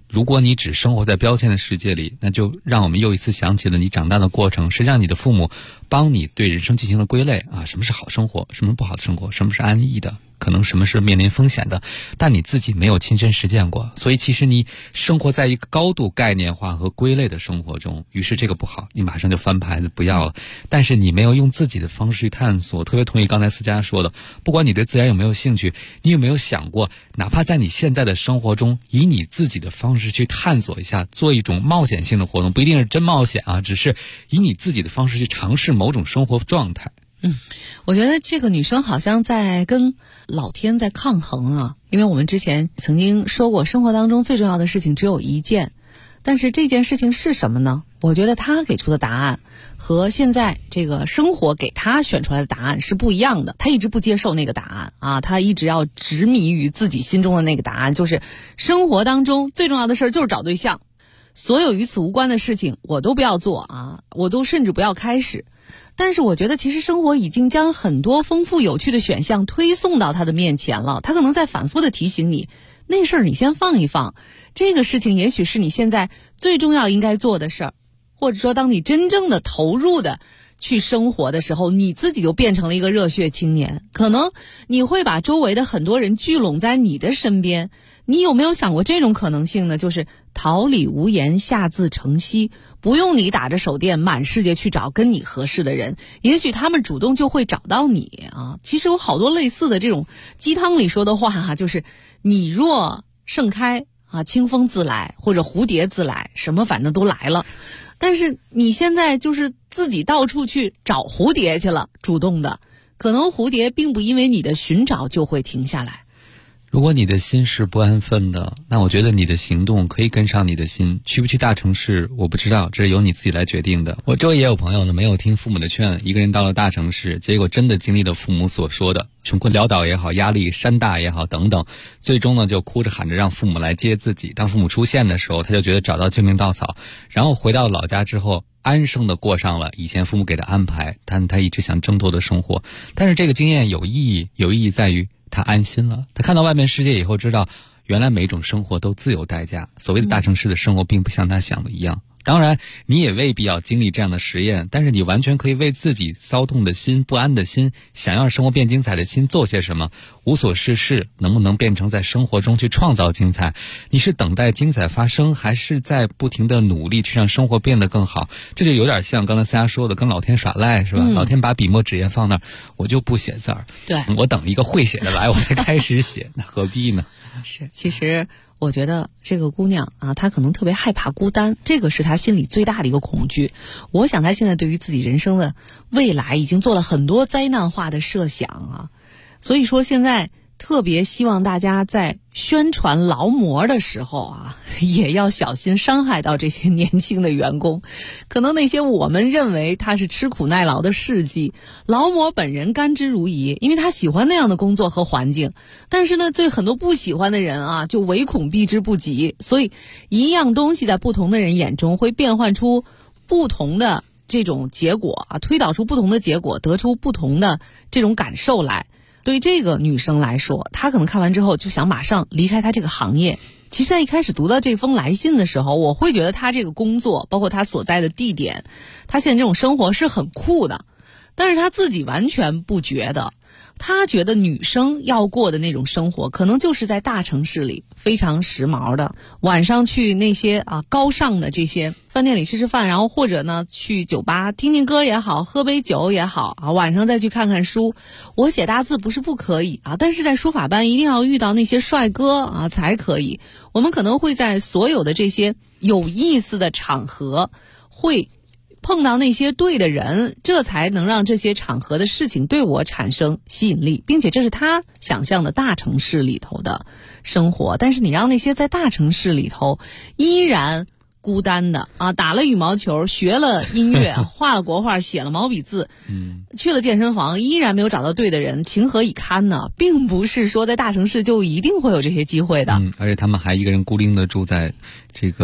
如果你只生活在标签的世界里，那就让我们又一次想起了你长大的过程。实际上你的父母帮你对人生进行了归类啊，什么是好生活，什么是不好的生活，什么是安逸的，可能什么是面临风险的，但你自己没有亲身实践过，所以其实你生活在一个高度概念化和归类的生活中，于是这个不好，你马上就翻牌子不要了。但是你没有用自己的方式去探索。特别同意刚才思佳说的，不管你对自然有没有兴趣，你有没有想过，哪怕在你现在的生活中，以你自己的方式去探索一下，做一种冒险性的活动，不一定是真冒险啊，只是以你自己的方式去尝试某种生活状态。 我觉得这个女生好像在跟老天在抗衡啊，因为我们之前曾经说过，生活当中最重要的事情只有一件，但是这件事情是什么呢？我觉得她给出的答案和现在这个生活给她选出来的答案是不一样的。她一直不接受那个答案啊，她一直要执迷于自己心中的那个答案，就是生活当中最重要的事就是找对象，所有与此无关的事情我都不要做啊，我都甚至不要开始。但是我觉得其实生活已经将很多丰富有趣的选项推送到他的面前了，他可能在反复的提醒你，那事儿你先放一放，这个事情也许是你现在最重要应该做的事儿，或者说当你真正的投入的去生活的时候，你自己就变成了一个热血青年，可能你会把周围的很多人聚拢在你的身边。你有没有想过这种可能性呢？就是桃李无言，下自成蹊，不用你打着手电满世界去找跟你合适的人，也许他们主动就会找到你啊。其实有好多类似的这种鸡汤里说的话啊，就是你若盛开啊，清风自来，或者蝴蝶自来，什么反正都来了。但是你现在就是自己到处去找蝴蝶去了，主动的，可能蝴蝶并不因为你的寻找就会停下来。 如果你的心是不安分的，那我觉得你的行动可以跟上你的心。去不去大城市我不知道，这是由你自己来决定的。我周围也有朋友呢，没有听父母的劝，一个人到了大城市，结果真的经历了父母所说的穷困潦倒也好，压力山大也好等等，最终呢就哭着喊着让父母来接自己。当父母出现的时候，他就觉得找到救命稻草，然后回到老家之后安生的过上了以前父母给的安排，但他一直想挣脱的生活。但是这个经验有意义在于他安心了，他看到外面世界以后知道，原来每种生活都自有代价，所谓的大城市的生活并不像他想的一样。当然你也未必要经历这样的实验，但是你完全可以为自己骚动的心、不安的心、想要生活变精彩的心做些什么。无所事事能不能变成在生活中去创造精彩？你是等待精彩发生，还是在不停的努力去让生活变得更好？这就有点像刚才思佳说的，跟老天耍赖是吧？老天把笔墨纸砚放那儿，我就不写字儿， 对， 我等一个会写的来我才开始写，那何必呢？ 是，其实我觉得这个姑娘啊，她可能特别害怕孤单，这个是她心里最大的一个恐惧。我想她现在对于自己人生的未来已经做了很多灾难化的设想啊，所以说现在特别希望大家在宣传劳模的时候啊，也要小心伤害到这些年轻的员工。可能那些我们认为他是吃苦耐劳的事迹，劳模本人甘之如饴，因为他喜欢那样的工作和环境。但是呢，对很多不喜欢的人啊，就唯恐避之不及。所以一样东西在不同的人眼中会变换出不同的这种结果啊，推导出不同的结果，得出不同的这种感受来。对这个女生来说，她可能看完之后就想马上离开她这个行业。其实在一开始读到这封来信的时候，我会觉得她这个工作，包括她所在的地点，她现在这种生活是很酷的，但是她自己完全不觉得。她觉得女生要过的那种生活，可能就是在大城市里非常时髦的，晚上去那些高尚的这些饭店里吃吃饭，然后或者呢去酒吧听听歌也好，喝杯酒也好啊，晚上再去看看书。我写大字不是不可以啊，但是在书法班一定要遇到那些帅哥啊才可以。我们可能会在所有的这些有意思的场合会碰到那些对的人，这才能让这些场合的事情对我产生吸引力，并且这是他想象的大城市里头的生活。但是你让那些在大城市里头依然孤单的啊，打了羽毛球，学了音乐，画了国画，写了毛笔字，去了健身房，依然没有找到对的人，情何以堪呢？并不是说在大城市就一定会有这些机会的。 而且他们还一个人孤零的住在这个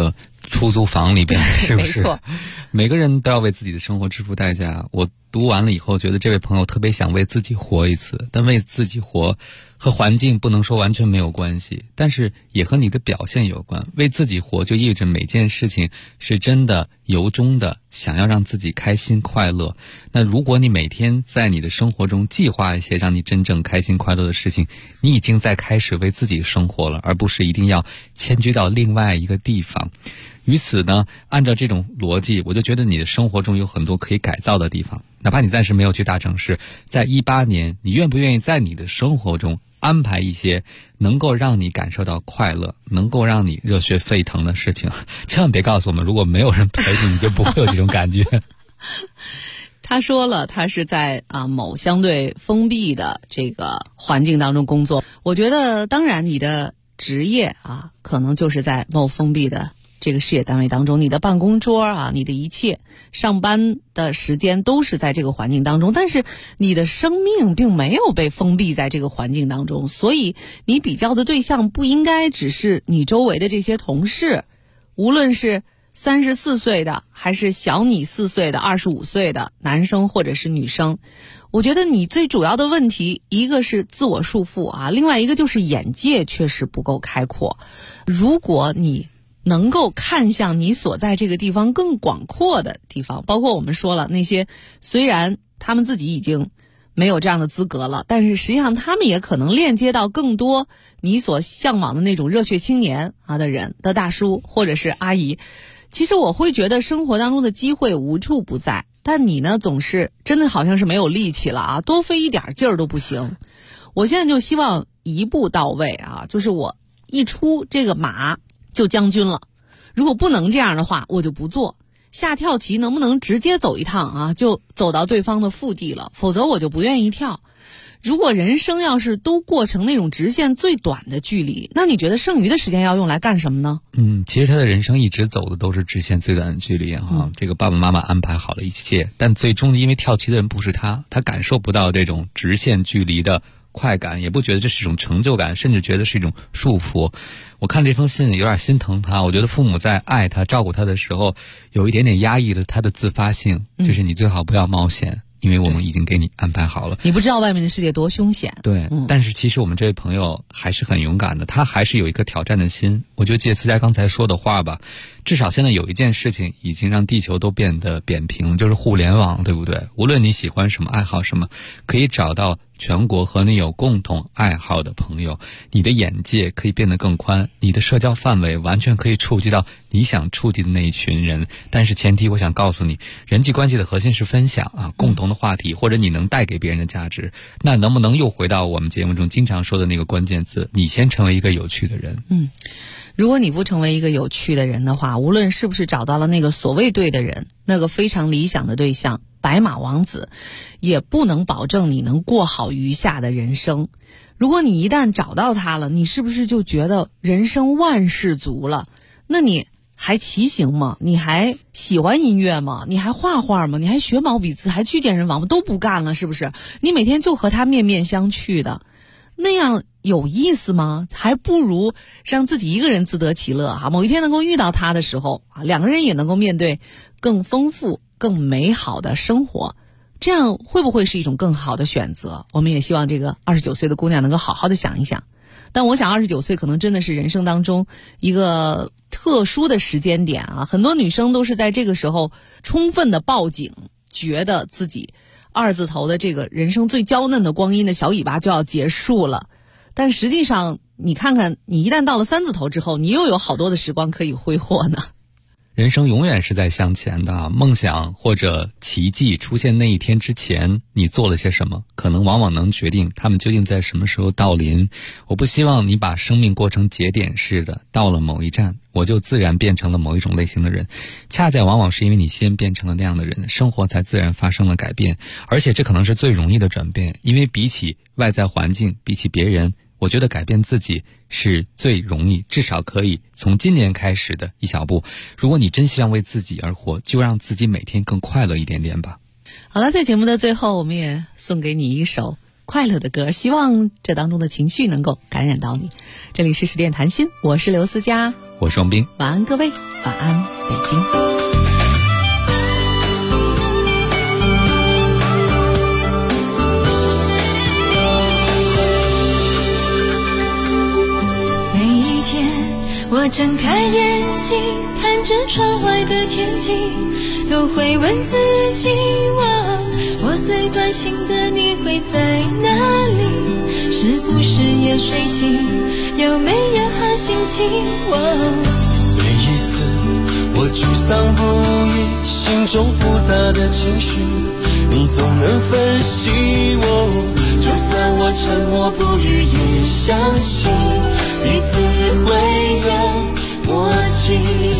出租房里边，是不是？ 没错， 每个人都要为自己的生活支付代价。我读完了以后，觉得这位朋友特别想为自己活一次，但为自己活和环境不能说完全没有关系，但是也和你的表现有关。为自己活就意味着每件事情是真的由衷的想要让自己开心快乐。那如果你每天在你的生活中计划一些让你真正开心快乐的事情，你已经在开始为自己生活了，而不是一定要迁居到另外一个地方。于此呢，按照这种逻辑，我就觉得你的生活中有很多可以改造的地方。哪怕你暂时没有去大城市，在18年，你愿不愿意在你的生活中安排一些能够让你感受到快乐，能够让你热血沸腾的事情？千万别告诉我们，如果没有人陪你，你就不会有这种感觉。 他说了，他是在某相对封闭的这个环境当中工作。我觉得，当然你的职业可能就是在某封闭的这个事业单位当中，你的办公桌你的一切上班的时间都是在这个环境当中，但是你的生命并没有被封闭在这个环境当中，所以你比较的对象不应该只是你周围的这些同事，无论是34岁的还是小你4岁的25岁的男生或者是女生。我觉得你最主要的问题，一个是自我束缚另外一个就是眼界确实不够开阔。如果你能够看向你所在这个地方更广阔的地方，包括我们说了那些虽然他们自己已经没有这样的资格了，但是实际上他们也可能链接到更多你所向往的那种热血青年的人的大叔或者是阿姨。其实我会觉得生活当中的机会无处不在，但你呢总是真的好像是没有力气了多费一点劲儿都不行。我现在就希望一步到位就是我一出这个马就将军了，如果不能这样的话，我就不做。下跳棋能不能直接走一趟就走到对方的腹地了，否则我就不愿意跳。如果人生要是都过成那种直线最短的距离，那你觉得剩余的时间要用来干什么呢？ 其实他的人生一直走的都是直线最短的距离这个爸爸妈妈安排好了一切，但最终因为跳棋的人不是他感受不到这种直线距离的快感，也不觉得这是一种成就感，甚至觉得是一种束缚。我看这封信有点心疼他，我觉得父母在爱他照顾他的时候有一点点压抑了他的自发性，就是你最好不要冒险，因为我们已经给你安排好了。 你不知道外面的世界多凶险。 对，但是其实我们这位朋友还是很勇敢的，他还是有一颗挑战的心。我就借思佳刚才说的话吧，至少现在有一件事情已经让地球都变得扁平，就是互联网，对不对？无论你喜欢什么，爱好什么，可以找到全国和你有共同爱好的朋友，你的眼界可以变得更宽，你的社交范围完全可以触及到你想触及的那一群人。但是前提我想告诉你，人际关系的核心是分享共同的话题，或者你能带给别人的价值。那能不能又回到我们节目中经常说的那个关键词，你先成为一个有趣的人。 如果你不成为一个有趣的人的话，无论是不是找到了那个所谓对的人，那个非常理想的对象，白马王子，也不能保证你能过好余下的人生。如果你一旦找到他了，你是不是就觉得人生万事足了？那你还骑行吗？你还喜欢音乐吗？你还画画吗？你还学毛笔字？还去健身房吗？都不干了，是不是？你每天就和他面面相觑的，那样有意思吗？还不如让自己一个人自得其乐某一天能够遇到他的时候两个人也能够面对更丰富更美好的生活，这样会不会是一种更好的选择？我们也希望这个29岁的姑娘能够好好的想一想。但我想29岁可能真的是人生当中一个特殊的时间点很多女生都是在这个时候充分的报警，觉得自己2字头的这个人生最娇嫩的光阴的小尾巴就要结束了。但实际上你看看，你一旦到了3字头之后，你又有好多的时光可以挥霍呢。 人生永远是在向前的，梦想或者奇迹出现那一天之前，你做了些什么，可能往往能决定他们究竟在什么时候到临。我不希望你把生命过成节点式的，到了某一站，我就自然变成了某一种类型的人。恰恰往往是因为你先变成了那样的人，生活才自然发生了改变。而且这可能是最容易的转变，因为比起外在环境，比起别人，我觉得改变自己是最容易，至少可以从今年开始的一小步。如果你真希望为自己而活，就让自己每天更快乐一点点吧。 好了，在节目的最后，我们也送给你一首快乐的歌，希望这当中的情绪能够感染到你。这里是10点谈心，我是刘思佳。 我是王斌。 晚安各位，晚安北京。 我睁开眼睛，看着窗外的天气，都会问自己，我最关心的你会在哪里？是不是也睡醒？有没有好心情？ 每一次我沮丧不已，心中复杂的情绪，你总能分析我，就算我沉默不语，也相信彼此会有默契。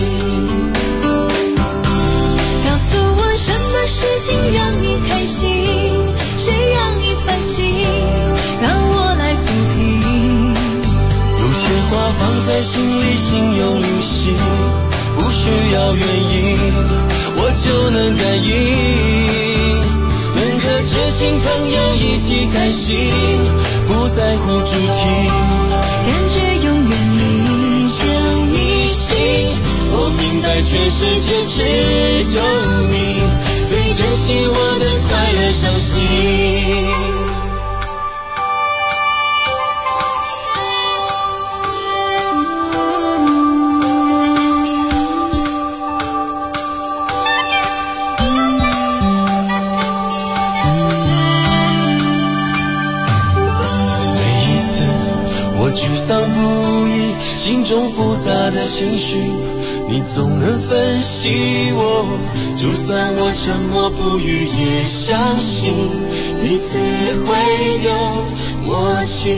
告诉我什么事情让你开心，谁让你烦心，让我来抚平。 有些话放在心里，心有灵犀，不需要原因，我就能感应。能和知心朋友一起开心，不在乎主题， 感觉永远理想迷信。我明白全世界只有你最珍惜我的快乐伤心。沮丧不已，心中复杂的情绪，你总能分析我，就算我沉默不语，也相信彼此会有默契。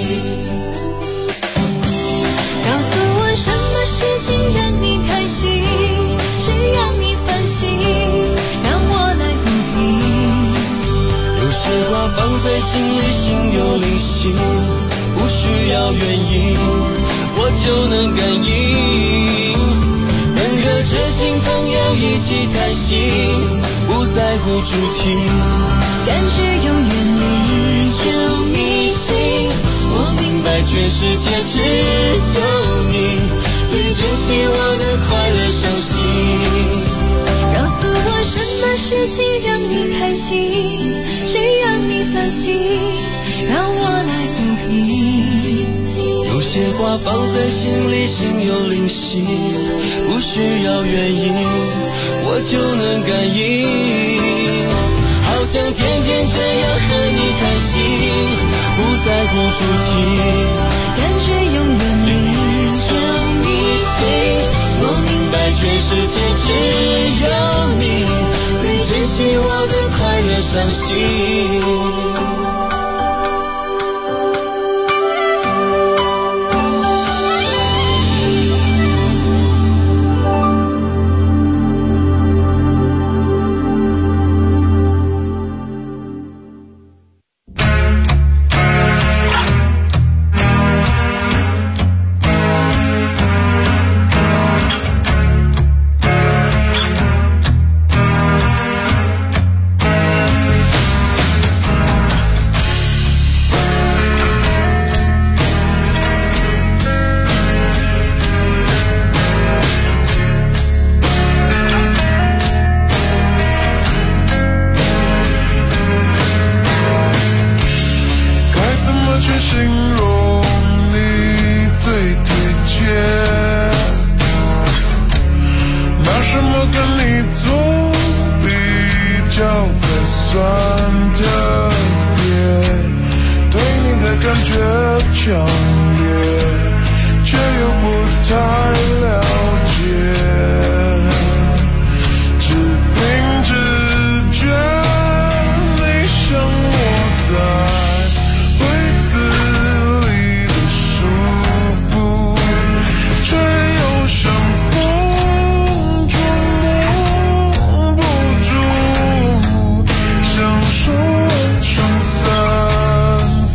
告诉我什么事情让你开心，谁让你烦心，让我来抚平。 有些话放在心里，心有灵犀，不需要原因，我就能感应。能和知心朋友一起开心，不在乎主题， 感觉永远理想迷信。我明白全世界只有你最珍惜我的快乐伤心。 告诉我什么事情让你开心，谁让你烦心，让我来抚平。 有些话放在心里，心有灵犀，不需要原因，我就能感应。好想天天这样和你开心，不在乎主题， 感觉永远理想迷信。我明白全世界只有你最珍惜我的快乐伤心。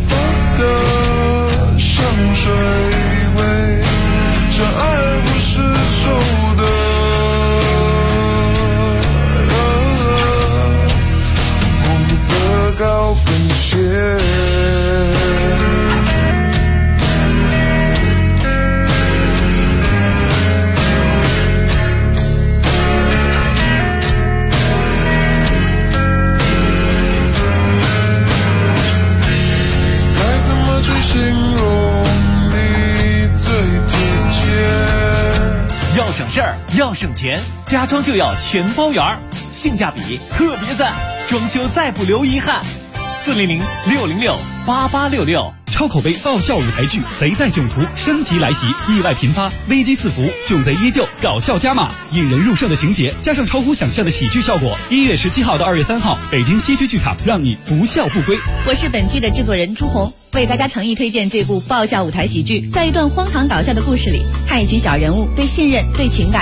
这爱不是要省事儿，要省钱，家装就要全包圆儿，性价比特别赞，装修再不留遗憾。400-606-8866。 超口碑爆笑舞台剧《贼在囧途》升级来袭，意外频发，危机四伏，囧贼依旧，搞笑加码，引人入胜的情节加上超乎想象的喜剧效果。1月17号到2月3号，北京西区剧场，让你不笑不归。 我是本剧的制作人朱红，为大家诚意推荐这部爆笑舞台喜剧。在一段荒唐搞笑的故事里，看一群小人物对信任、对情感